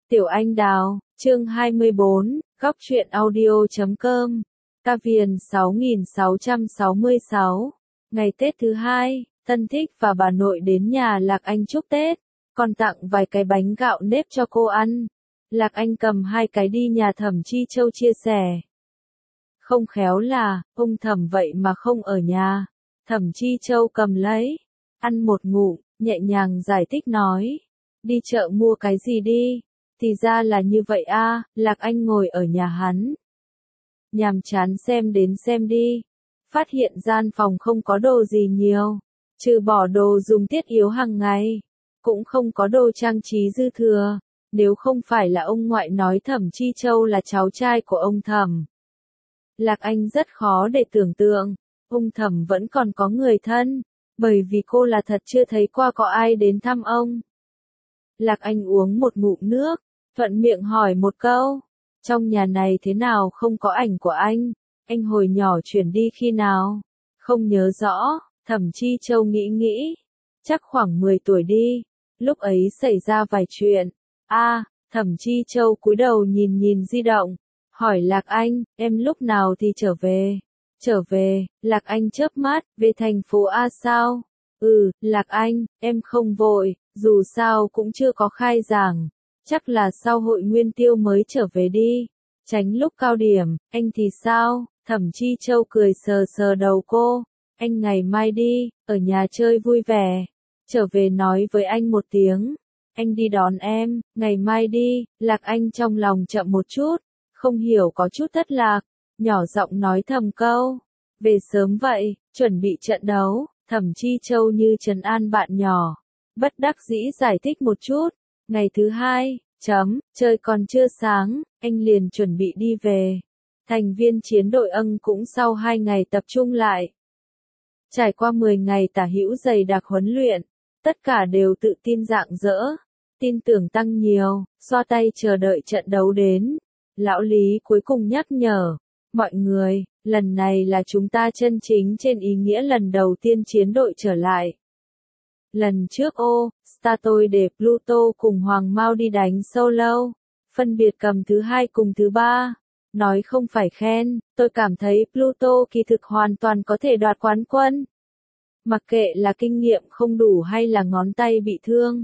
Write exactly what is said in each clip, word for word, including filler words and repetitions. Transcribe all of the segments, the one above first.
Tiểu Anh Đào, chương hai mươi bốn, góc truyện audio chấm com, ca viền sáu nghìn sáu trăm sáu mươi sáu. Ngày Tết thứ hai, Tân Thích và bà nội đến nhà Lạc Anh chúc Tết, còn tặng vài cái bánh gạo nếp cho cô ăn. Lạc Anh cầm hai cái đi nhà Thẩm Chi Châu chia sẻ. Không khéo là, ông Thẩm vậy mà không ở nhà. Thẩm Chi Châu cầm lấy, ăn một ngụm, nhẹ nhàng giải thích nói. Đi chợ mua cái gì đi? Thì ra là như vậy a, Lạc Anh ngồi ở nhà hắn. Nhàm chán xem đến xem đi. Phát hiện gian phòng không có đồ gì nhiều. Trừ bỏ đồ dùng thiết yếu hàng ngày. Cũng không có đồ trang trí dư thừa. Nếu không phải là ông ngoại nói Thẩm Chi Châu là cháu trai của ông Thẩm. Lạc Anh rất khó để tưởng tượng. Ông Thẩm vẫn còn có người thân. Bởi vì cô là thật chưa thấy qua có ai đến thăm ông. Lạc Anh uống một ngụm nước. Thuận miệng hỏi một câu, trong nhà này thế nào không có ảnh của anh, anh hồi nhỏ chuyển đi khi nào, không nhớ rõ. Thẩm Chi Châu nghĩ nghĩ, chắc khoảng mười tuổi đi, lúc ấy xảy ra vài chuyện. A, à, Thẩm Chi Châu cúi đầu nhìn nhìn di động, hỏi Lạc Anh, em lúc nào thì trở về? Trở về, Lạc Anh chớp mắt, về thành phố A sao? Ừ, Lạc Anh, em không vội, dù sao cũng chưa có khai giảng. Chắc là sau hội Nguyên Tiêu mới trở về đi, tránh lúc cao điểm. Anh thì sao? Thẩm Chi Châu cười sờ sờ đầu cô, anh ngày mai đi, ở nhà chơi vui vẻ, trở về nói với anh một tiếng, anh đi đón em, ngày mai đi. Lạc Anh trong lòng chậm một chút, không hiểu có chút thất lạc, nhỏ giọng nói thầm câu, về sớm vậy, chuẩn bị trận đấu. Thẩm Chi Châu như trấn an bạn nhỏ, bất đắc dĩ giải thích một chút. Ngày thứ hai, chấm, trời còn chưa sáng, anh liền chuẩn bị đi về. Thành viên chiến đội âng cũng sau hai ngày tập trung lại. Trải qua mười ngày tả hữu dày đặc huấn luyện, tất cả đều tự tin rạng rỡ, tin tưởng tăng nhiều, xoa tay chờ đợi trận đấu đến. Lão Lý cuối cùng nhắc nhở, mọi người, lần này là chúng ta chân chính trên ý nghĩa lần đầu tiên chiến đội trở lại. Lần trước ô, Statoil để Pluto cùng Hoàng Mao đi đánh solo, phân biệt cầm thứ hai cùng thứ ba. Nói không phải khen, tôi cảm thấy Pluto kỳ thực hoàn toàn có thể đoạt quán quân. Mặc kệ là kinh nghiệm không đủ hay là ngón tay bị thương,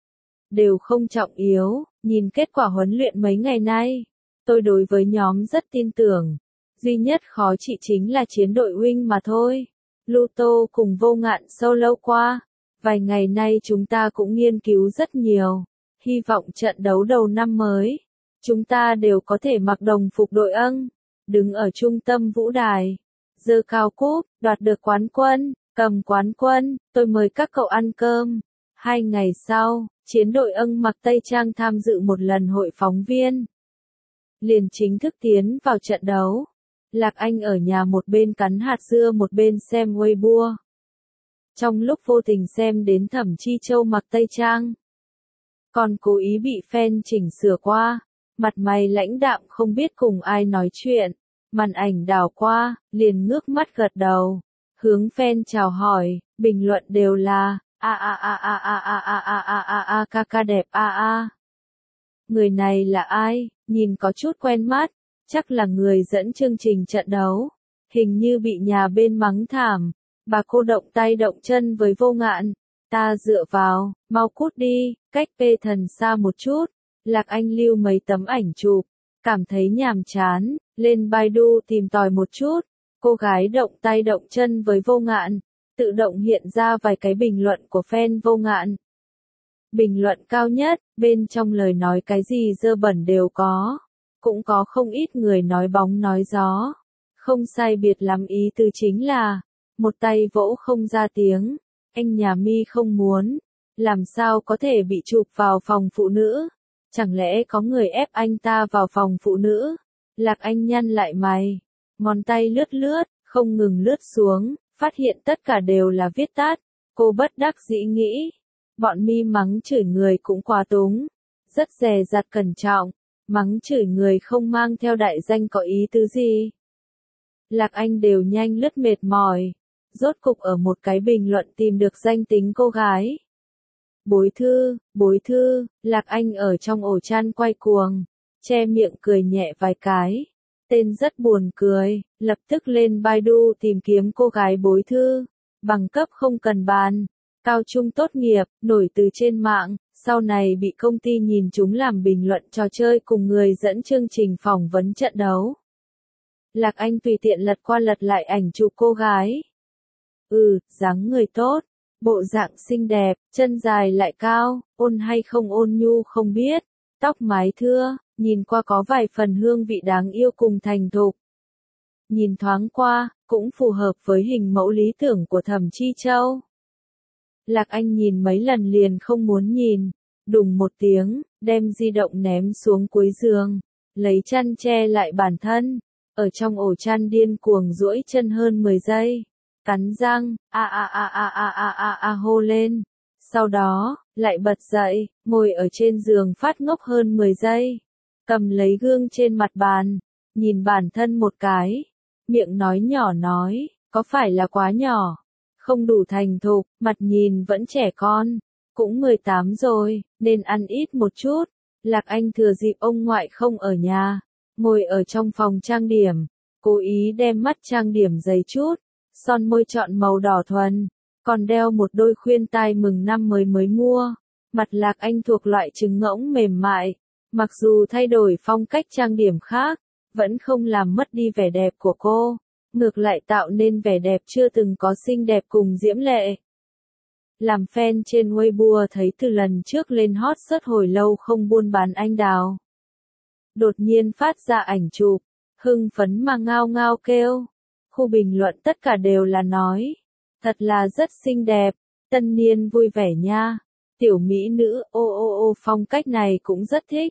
đều không trọng yếu. Nhìn kết quả huấn luyện mấy ngày nay, tôi đối với nhóm rất tin tưởng. Duy nhất khó trị chính là chiến đội Wing mà thôi. Pluto cùng Vô Ngạn solo qua. Vài ngày nay chúng ta cũng nghiên cứu rất nhiều, hy vọng trận đấu đầu năm mới, chúng ta đều có thể mặc đồng phục đội âng, đứng ở trung tâm vũ đài, giơ cao cúp, đoạt được quán quân, cầm quán quân, tôi mời các cậu ăn cơm. Hai ngày sau, chiến đội âng mặc tây trang tham dự một lần hội phóng viên, liền chính thức tiến vào trận đấu. Lạc Anh ở nhà một bên cắn hạt dưa một bên xem Weibo. Trong lúc vô tình xem đến Thẩm Chi Châu mặc tây trang, còn cố ý bị fan chỉnh sửa qua, mặt mày lãnh đạm không biết cùng ai nói chuyện, màn ảnh đảo qua, liền ngước mắt gật đầu, hướng fan chào hỏi, bình luận đều là, a a a a a a a a a a a ca ca đẹp a a. Người này là ai, nhìn có chút quen mắt, chắc là người dẫn chương trình trận đấu, hình như bị nhà bên mắng thảm. Bà cô động tay động chân với Vô Ngạn, ta dựa vào, mau cút đi, cách P thần xa một chút. Lạc Anh lưu mấy tấm ảnh chụp, cảm thấy nhàm chán, lên Baidu tìm tòi một chút. Cô gái động tay động chân với Vô Ngạn, tự động hiện ra vài cái bình luận của fan Vô Ngạn. Bình luận cao nhất, bên trong lời nói cái gì dơ bẩn đều có, cũng có không ít người nói bóng nói gió. Không sai biệt lắm ý tứ chính là, một tay vỗ không ra tiếng, anh nhà mi không muốn, làm sao có thể bị chụp vào phòng phụ nữ, chẳng lẽ có người ép anh ta vào phòng phụ nữ. Lạc Anh nhăn lại mày, ngón tay lướt lướt, không ngừng lướt xuống, phát hiện tất cả đều là viết tắt. Cô bất đắc dĩ nghĩ, bọn mi mắng chửi người cũng quá túng, rất dè dặt cẩn trọng, mắng chửi người không mang theo đại danh có ý tứ gì. Lạc Anh đều nhanh lướt mệt mỏi, rốt cục ở một cái bình luận tìm được danh tính cô gái. Bối Thư, Bối Thư, Lạc Anh ở trong ổ chăn quay cuồng, che miệng cười nhẹ vài cái. Tên rất buồn cười, lập tức lên Baidu tìm kiếm cô gái Bối Thư, bằng cấp không cần bàn, cao trung tốt nghiệp, nổi từ trên mạng, sau này bị công ty nhìn chúng làm bình luận trò chơi cùng người dẫn chương trình phỏng vấn trận đấu. Lạc Anh tùy tiện lật qua lật lại ảnh chụp cô gái. Ừ, dáng người tốt, bộ dạng xinh đẹp, chân dài lại cao, ôn hay không ôn nhu không biết, tóc mái thưa, nhìn qua có vài phần hương vị đáng yêu cùng thành thục. Nhìn thoáng qua, cũng phù hợp với hình mẫu lý tưởng của Thẩm Chi Châu. Lạc Anh nhìn mấy lần liền không muốn nhìn, đùng một tiếng, đem di động ném xuống cuối giường, lấy chăn che lại bản thân, ở trong ổ chăn điên cuồng duỗi chân hơn mười giây, cắn răng, a a a a a a a a hô lên, sau đó, lại bật dậy, ngồi ở trên giường phát ngốc hơn mười giây, cầm lấy gương trên mặt bàn, nhìn bản thân một cái, miệng nói nhỏ nói, có phải là quá nhỏ, không đủ thành thục, mặt nhìn vẫn trẻ con, cũng mười tám rồi, nên ăn ít một chút. Lạc Anh thừa dịp ông ngoại không ở nhà, ngồi ở trong phòng trang điểm, cố ý đem mắt trang điểm dày chút, son môi chọn màu đỏ thuần, còn đeo một đôi khuyên tai mừng năm mới mới mua. Mặt Lạc Anh thuộc loại trứng ngỗng mềm mại, mặc dù thay đổi phong cách trang điểm khác, vẫn không làm mất đi vẻ đẹp của cô, ngược lại tạo nên vẻ đẹp chưa từng có xinh đẹp cùng diễm lệ. Làm fan trên Weibo thấy từ lần trước lên hot search hồi lâu không buôn bán anh đào. Đột nhiên phát ra ảnh chụp, hưng phấn mà ngao ngao kêu. Khu bình luận tất cả đều là nói, thật là rất xinh đẹp, tân niên vui vẻ nha, tiểu mỹ nữ, ô ô ô phong cách này cũng rất thích.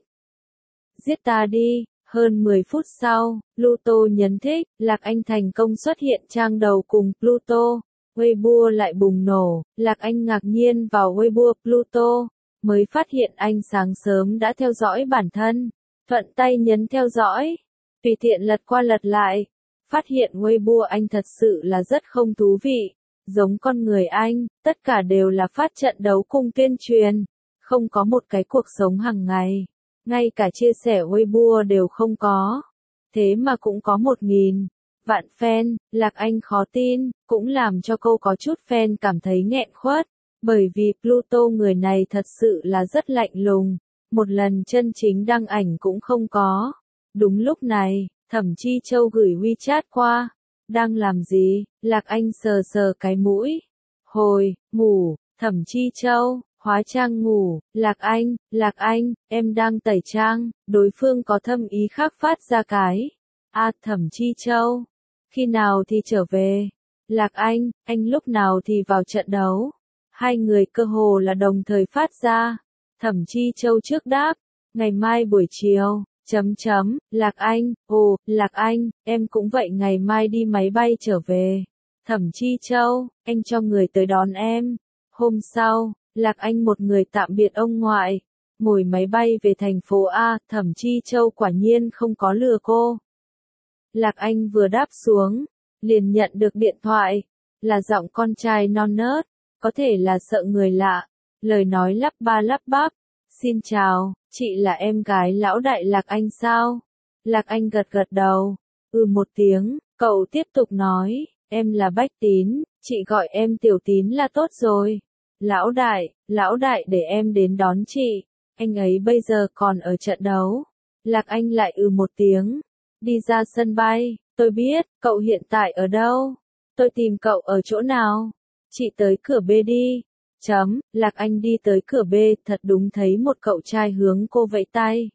Giết ta đi. Hơn mười phút sau, Pluto nhấn thích, Lạc Anh thành công xuất hiện trang đầu cùng Pluto. Weibo lại bùng nổ, Lạc Anh ngạc nhiên vào Weibo Pluto, mới phát hiện anh sáng sớm đã theo dõi bản thân, thuận tay nhấn theo dõi, tùy tiện lật qua lật lại, phát hiện Weibo anh thật sự là rất không thú vị, giống con người anh, tất cả đều là phát trận đấu cùng tuyên truyền, không có một cái cuộc sống hàng ngày. Ngay cả chia sẻ Weibo đều không có. Thế mà cũng có một nghìn vạn fan, Lạc Anh khó tin, cũng làm cho cô có chút fan cảm thấy nghẹn khuất, bởi vì Pluto người này thật sự là rất lạnh lùng, một lần chân chính đăng ảnh cũng không có. Đúng lúc này, Thẩm Chi Châu gửi WeChat qua, đang làm gì, Lạc Anh sờ sờ cái mũi, hồi, ngủ, Thẩm Chi Châu. Hóa trang ngủ, Lạc Anh, Lạc Anh, em đang tẩy trang, đối phương có thâm ý khác phát ra cái. A Thẩm Chi Châu, khi nào thì trở về? Lạc Anh, anh lúc nào thì vào trận đấu? Hai người cơ hồ là đồng thời phát ra. Thẩm Chi Châu trước đáp, ngày mai buổi chiều, chấm chấm, Lạc Anh, ồ, Lạc Anh, em cũng vậy ngày mai đi máy bay trở về. Thẩm Chi Châu, anh cho người tới đón em. Hôm sau, Lạc Anh một người tạm biệt ông ngoại, ngồi máy bay về thành phố A, Thẩm Chi Châu quả nhiên không có lừa cô. Lạc Anh vừa đáp xuống, liền nhận được điện thoại, là giọng con trai non nớt, có thể là sợ người lạ, lời nói lắp ba lắp bắp, xin chào, chị là em gái lão đại Lạc Anh sao? Lạc Anh gật gật đầu, ừ một tiếng, cậu tiếp tục nói, em là Bách Tín, chị gọi em Tiểu Tín là tốt rồi. Lão đại, lão đại để em đến đón chị, anh ấy bây giờ còn ở trận đấu. Lạc Anh lại ừ một tiếng, đi ra sân bay, tôi biết, cậu hiện tại ở đâu? Tôi tìm cậu ở chỗ nào? Chị tới cửa B đi. Chấm, Lạc Anh đi tới cửa B, thật đúng thấy một cậu trai hướng cô vẫy tay.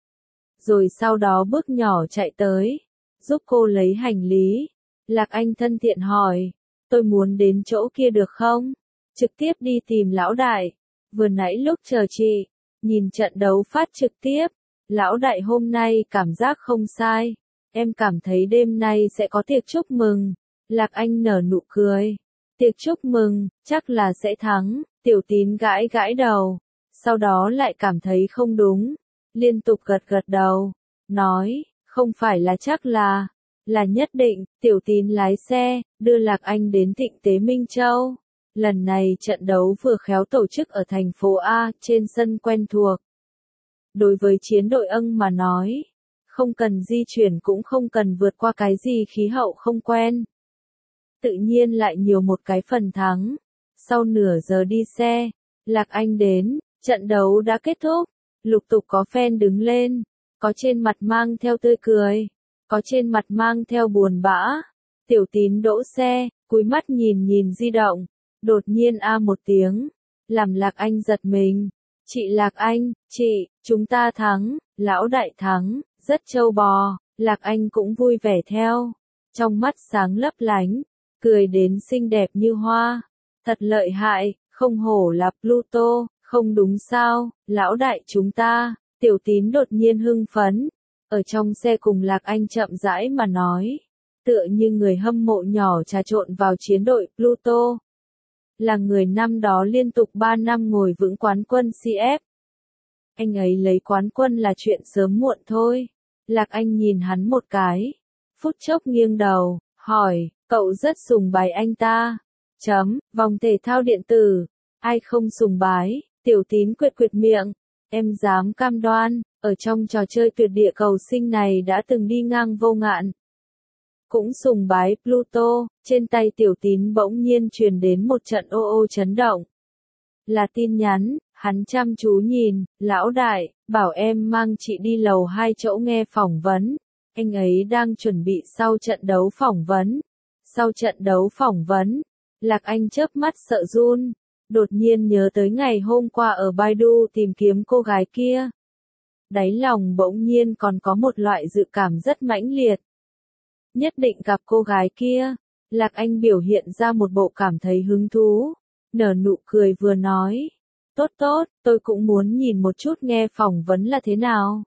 Rồi sau đó bước nhỏ chạy tới, giúp cô lấy hành lý. Lạc Anh thân thiện hỏi, tôi muốn đến chỗ kia được không? Trực tiếp đi tìm lão đại. Vừa nãy lúc chờ chị, nhìn trận đấu phát trực tiếp, lão đại hôm nay cảm giác không sai. Em cảm thấy đêm nay sẽ có tiệc chúc mừng. Lạc Anh nở nụ cười. Tiệc chúc mừng, chắc là sẽ thắng. Tiểu Tín gãi gãi đầu. Sau đó lại cảm thấy không đúng. Liên tục gật gật đầu. Nói, không phải là chắc là, là nhất định. Tiểu Tín lái xe, đưa Lạc Anh đến Thịnh Tế Minh Châu. Lần này trận đấu vừa khéo tổ chức ở thành phố A, trên sân quen thuộc. Đối với chiến đội Ân mà nói, không cần di chuyển cũng không cần vượt qua cái gì khí hậu không quen. Tự nhiên lại nhiều một cái phần thắng. Sau nửa giờ đi xe, Lạc Anh đến, trận đấu đã kết thúc. Lục tục có fan đứng lên, có trên mặt mang theo tươi cười, có trên mặt mang theo buồn bã. Tiểu Tín đỗ xe, cúi mắt nhìn nhìn di động, đột nhiên a một tiếng, làm Lạc Anh giật mình. Chị Lạc Anh, chị, chúng ta thắng, lão đại thắng, rất trâu bò. Lạc Anh cũng vui vẻ theo, trong mắt sáng lấp lánh, cười đến xinh đẹp như hoa. Thật lợi hại, không hổ là Pluto, không đúng sao, lão đại chúng ta. Tiểu Tín đột nhiên hưng phấn, ở trong xe cùng Lạc Anh chậm rãi mà nói, tựa như người hâm mộ nhỏ trà trộn vào chiến đội Pluto. Là người năm đó liên tục ba năm ngồi vững quán quân xê ép. Anh ấy lấy quán quân là chuyện sớm muộn thôi. Lạc Anh nhìn hắn một cái, phút chốc nghiêng đầu, hỏi, cậu rất sùng bái anh ta. Chấm, vòng thể thao điện tử, ai không sùng bái. Tiểu Tín quệt quệt miệng, em dám cam đoan, ở trong trò chơi tuyệt địa cầu sinh này đã từng đi ngang vô ngạn. Cũng sùng bái Pluto. Trên tay Tiểu Tín bỗng nhiên truyền đến một trận ô ô chấn động. Là tin nhắn, hắn chăm chú nhìn, lão đại, bảo em mang chị đi lầu hai chỗ nghe phỏng vấn. Anh ấy đang chuẩn bị sau trận đấu phỏng vấn. Sau trận đấu phỏng vấn, Lạc Anh chớp mắt sợ run, đột nhiên nhớ tới ngày hôm qua ở Baidu tìm kiếm cô gái kia. Đáy lòng bỗng nhiên còn có một loại dự cảm rất mãnh liệt. Nhất định gặp cô gái kia. Lạc Anh biểu hiện ra một bộ cảm thấy hứng thú, nở nụ cười vừa nói, tốt tốt, tôi cũng muốn nhìn một chút nghe phỏng vấn là thế nào.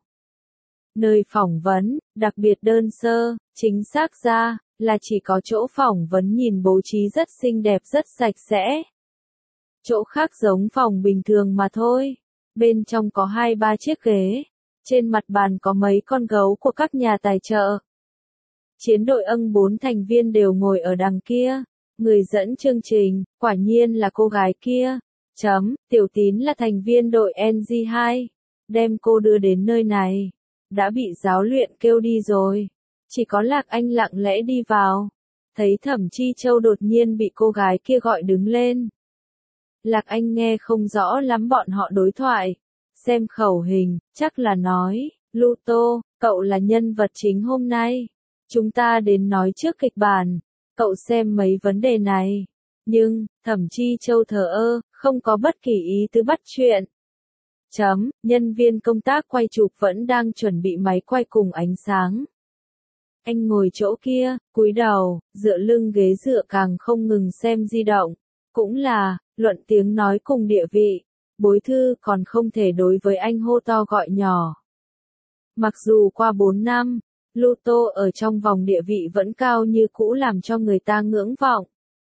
Nơi phỏng vấn, đặc biệt đơn sơ, chính xác ra, là chỉ có chỗ phỏng vấn nhìn bố trí rất xinh đẹp rất sạch sẽ. Chỗ khác giống phòng bình thường mà thôi, bên trong có hai ba chiếc ghế, trên mặt bàn có mấy con gấu của các nhà tài trợ. Chiến đội Ân bốn thành viên đều ngồi ở đằng kia, người dẫn chương trình, quả nhiên là cô gái kia. Chấm, Tiểu Tín là thành viên đội en giê hai, đem cô đưa đến nơi này, đã bị giáo luyện kêu đi rồi. Chỉ có Lạc Anh lặng lẽ đi vào, thấy Thẩm Chi Châu đột nhiên bị cô gái kia gọi đứng lên. Lạc Anh nghe không rõ lắm bọn họ đối thoại, xem khẩu hình, chắc là nói, Pluto, cậu là nhân vật chính hôm nay. Chúng ta đến nói trước kịch bản, cậu xem mấy vấn đề này. Nhưng, Thẩm Chi Châu thờ ơ, không có bất kỳ ý tứ bắt chuyện. Chấm, nhân viên công tác quay chụp vẫn đang chuẩn bị máy quay cùng ánh sáng. Anh ngồi chỗ kia, cúi đầu, dựa lưng ghế dựa càng không ngừng xem di động. Cũng là, luận tiếng nói cùng địa vị, Bối Thư còn không thể đối với anh hô to gọi nhỏ. Mặc dù qua bốn năm, Pluto ở trong vòng địa vị vẫn cao như cũ làm cho người ta ngưỡng vọng.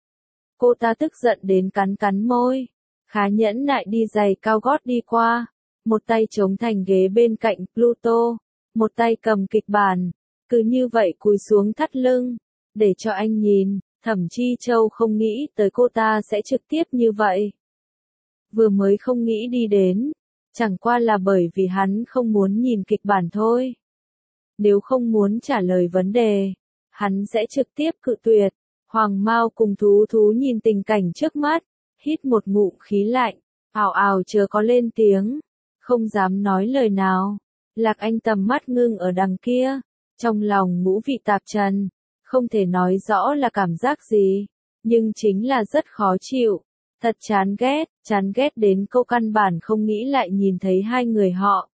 Cô ta tức giận đến cắn cắn môi, khá nhẫn nại đi giày cao gót đi qua, một tay chống thành ghế bên cạnh Pluto, một tay cầm kịch bản, cứ như vậy cúi xuống thắt lưng, để cho anh nhìn. Thẩm Chi Châu không nghĩ tới cô ta sẽ trực tiếp như vậy. Vừa mới không nghĩ đi đến, chẳng qua là bởi vì hắn không muốn nhìn kịch bản thôi. Nếu không muốn trả lời vấn đề, hắn sẽ trực tiếp cự tuyệt. Hoàng Mao cùng Thú Thú nhìn tình cảnh trước mắt, hít một ngụm khí lạnh, ào ào chớ có lên tiếng, không dám nói lời nào. Lạc Anh tầm mắt ngưng ở đằng kia, trong lòng ngũ vị tạp trần, không thể nói rõ là cảm giác gì, nhưng chính là rất khó chịu, thật chán ghét, chán ghét đến cô căn bản không nghĩ lại nhìn thấy hai người họ.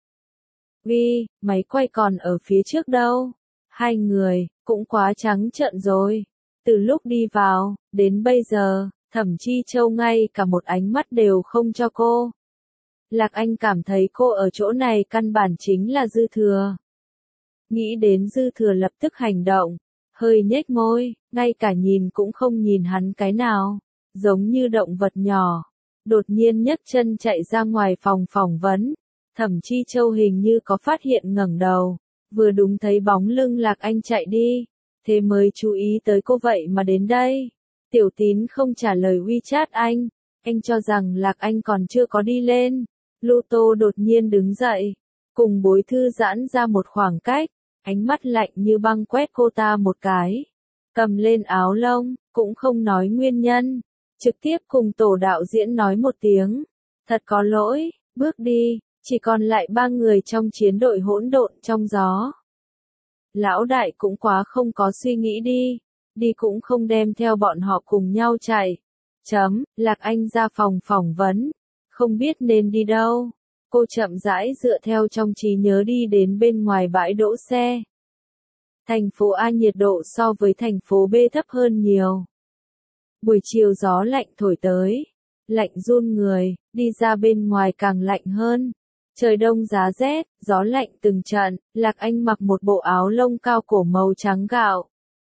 Vi, máy quay còn ở phía trước đâu. Hai người, cũng quá trắng trợn rồi. Từ lúc đi vào, đến bây giờ, Thẩm Chi Châu ngay cả một ánh mắt đều không cho cô. Lạc Anh cảm thấy cô ở chỗ này căn bản chính là dư thừa. Nghĩ đến dư thừa lập tức hành động, hơi nhếch môi, ngay cả nhìn cũng không nhìn hắn cái nào, giống như động vật nhỏ. Đột nhiên nhấc chân chạy ra ngoài phòng phỏng vấn. Thẩm Chi Châu hình như có phát hiện ngẩng đầu, vừa đúng thấy bóng lưng Lạc Anh chạy đi, thế mới chú ý tới cô vậy mà đến đây. Tiểu Tín không trả lời WeChat anh, anh cho rằng Lạc Anh còn chưa có đi lên. Lưu Tô đột nhiên đứng dậy, cùng Bối Thư giãn ra một khoảng cách, ánh mắt lạnh như băng quét cô ta một cái. Cầm lên áo lông, cũng không nói nguyên nhân, trực tiếp cùng tổ đạo diễn nói một tiếng. Thật có lỗi, bước đi, chỉ còn lại ba người trong chiến đội hỗn độn trong gió. Lão đại cũng quá không có suy nghĩ đi, đi cũng không đem theo bọn họ cùng nhau chạy. Chấm, Lạc Anh ra phòng phỏng vấn, không biết nên đi đâu. Cô chậm rãi dựa theo trong trí nhớ đi đến bên ngoài bãi đỗ xe. Thành phố A nhiệt độ so với thành phố B thấp hơn nhiều. Buổi chiều gió lạnh thổi tới, lạnh run người, đi ra bên ngoài càng lạnh hơn. Trời đông giá rét, gió lạnh từng trận, Lạc Anh mặc một bộ áo lông cao cổ màu trắng gạo.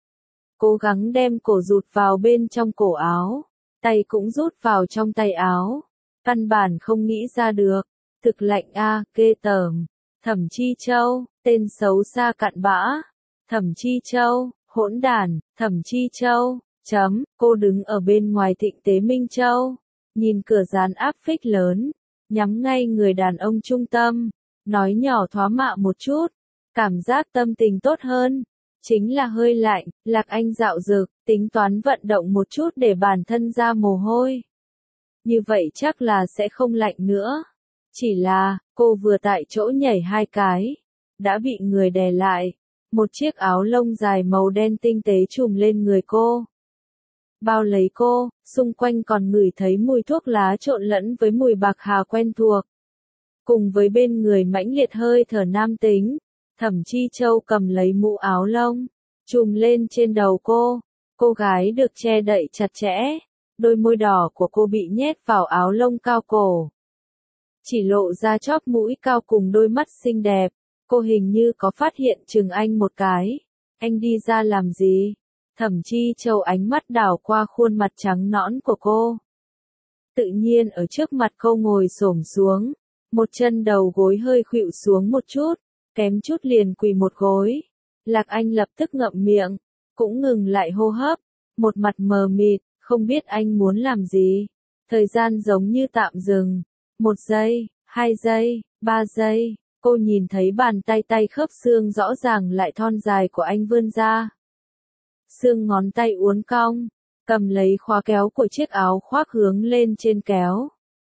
Cố gắng đem cổ rụt vào bên trong cổ áo, tay cũng rút vào trong tay áo. Căn bản không nghĩ ra được, thực lạnh a, à, ghê tởm. Thẩm Chi Châu, tên xấu xa cặn bã. Thẩm Chi Châu, hỗn đản, Thẩm Chi Châu, chấm, cô đứng ở bên ngoài Thịnh Tế Minh Châu, nhìn cửa dán áp phích lớn, nhắm ngay người đàn ông trung tâm, nói nhỏ thoá mạ một chút, cảm giác tâm tình tốt hơn, chính là hơi lạnh. Lạc Anh dạo dực, tính toán vận động một chút để bản thân ra mồ hôi. Như vậy chắc là sẽ không lạnh nữa. Chỉ là, cô vừa tại chỗ nhảy hai cái, đã bị người đè lại. Một chiếc áo lông dài màu đen tinh tế trùm lên người cô. Bao lấy cô, xung quanh còn ngửi thấy mùi thuốc lá trộn lẫn với mùi bạc hà quen thuộc. Cùng với bên người mãnh liệt hơi thở nam tính, Thẩm Chi Châu cầm lấy mũ áo lông, trùm lên trên đầu cô. Cô gái được che đậy chặt chẽ, đôi môi đỏ của cô bị nhét vào áo lông cao cổ. Chỉ lộ ra chóp mũi cao cùng đôi mắt xinh đẹp. Cô hình như có phát hiện chừng anh một cái. Anh đi ra làm gì? Thẩm Chi Châu ánh mắt đảo qua khuôn mặt trắng nõn của cô. Tự nhiên ở trước mặt cô ngồi xổm xuống. Một chân đầu gối hơi khuỵu xuống một chút. Kém chút liền quỳ một gối. Lạc Anh lập tức ngậm miệng. Cũng ngừng lại hô hấp. Một mặt mờ mịt, không biết anh muốn làm gì. Thời gian giống như tạm dừng. Một giây, hai giây, ba giây. Cô nhìn thấy bàn tay tay khớp xương rõ ràng lại thon dài của anh vươn ra. Xương ngón tay uốn cong, cầm lấy khóa kéo của chiếc áo khoác hướng lên trên kéo.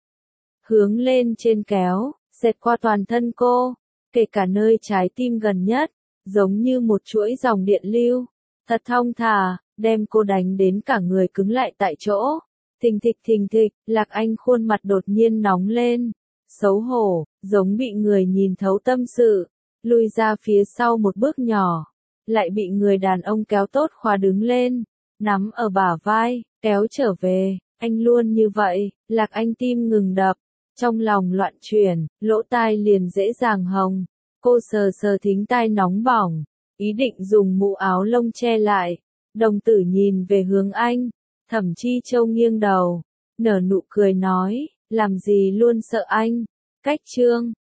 Hướng lên trên kéo, xẹt qua toàn thân cô, kể cả nơi trái tim gần nhất, giống như một chuỗi dòng điện lưu. Thật thong thả, đem cô đánh đến cả người cứng lại tại chỗ. Thình thịch thình thịch, Lạc Anh khuôn mặt đột nhiên nóng lên. Xấu hổ, giống bị người nhìn thấu tâm sự, lùi ra phía sau một bước nhỏ, lại bị người đàn ông kéo tốt khóa đứng lên, nắm ở bả vai, kéo trở về. Anh luôn như vậy. Lạc Anh tim ngừng đập, trong lòng loạn chuyển, lỗ tai liền dễ dàng hồng. Cô sờ sờ thính tai nóng bỏng, ý định dùng mũ áo lông che lại. Đồng tử nhìn về hướng anh. Thẩm Chi Châu nghiêng đầu, nở nụ cười nói, làm gì luôn sợ anh. Cách chương